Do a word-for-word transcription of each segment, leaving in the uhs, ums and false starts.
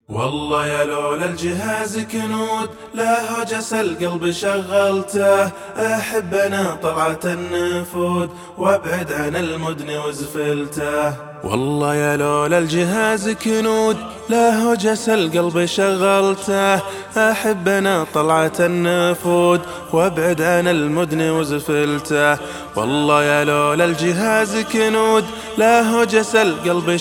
والله يا لولا الجهاز كنود لا هجس القلب شغلته، أحب أنا طلعة النفود وابعد عن المدن وزفلته. والله يا لولا الجهاز كنود لا هجس القلب شغلته، أحب أنا طلعة النفود وابعد عن المدن وزفلته. والله يا لولا الجهاز كنود لا هجس القلب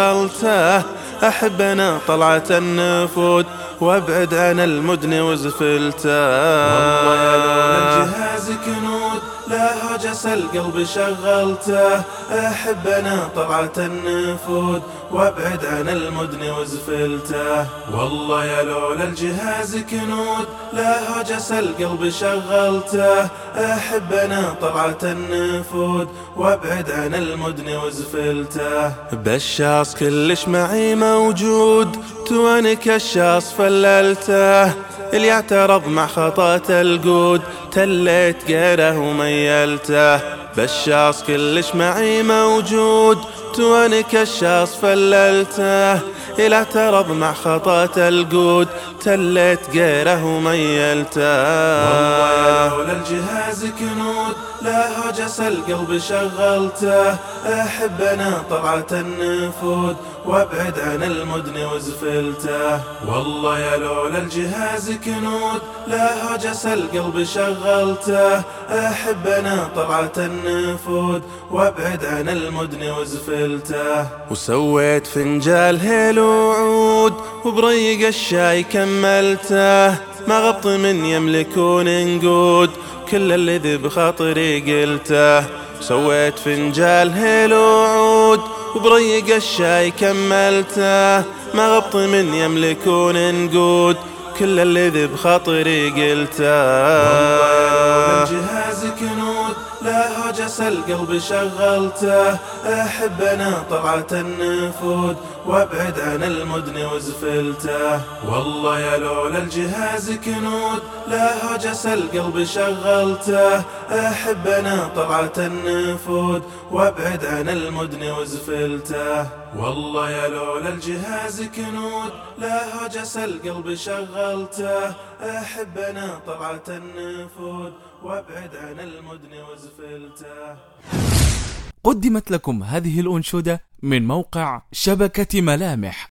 شغلته، أحب أنا طلعة النفود وابعد عن المدن وزفلته. والله يا لولا الجهاز كنود لا هجس القلب شغلته، أحب أنا طلعة النفود وابعد عن المدن وزفلته. والله يا لولا الجهاز كنود لا هجس القلب شغلته، أحب أنا طلعة النفود وابعد عن المدن وزفلته. بشاص كلش معي موجود تواني كشاص فللته، اللي يعترض مع خطأ القود تليت غيره وميلته. بشاص كلش معي موجود تواني كشاص فللته، اللي اعترض مع خطأ القود تليت غيره وميلته. والله يا لولا الجهاز كنود لا هجس القلب شغلته، أحب أنا طلعة النفود وابعد عن المدن وزفلته. والله يا لولا الجهاز كنود لا هجس القلب شغلته، أحب أنا طلعة النفود وابعد عن المدن وزفلته. وسويت فنجال هيل وعود وبريق الشاي كملته، ما غبط من يملكون نقود كل الذي بخاطري قلته. سويت فنجال هيل وعود وبريق الشاي كملته، ما غبط من يملكون نقود كل الذي بخاطري قلته. والله يا لولا الجهاز كنود لا هجس القلب شغلته، أحب أنا طلعة النفود وابعد عن المدن وزفلته. والله يا لولا الجهاز كنود لا هجس القلب شغلته، أحب أنا طلعة النفود وابعد عن المدن وزفلته. والله يا لولا الجهاز كنود لا هجس القلب شغلته، أحب أنا طلعة النفود وابعد عن المدن وزفلته. قدمت لكم هذه الأنشودة من موقع شبكة ملامح.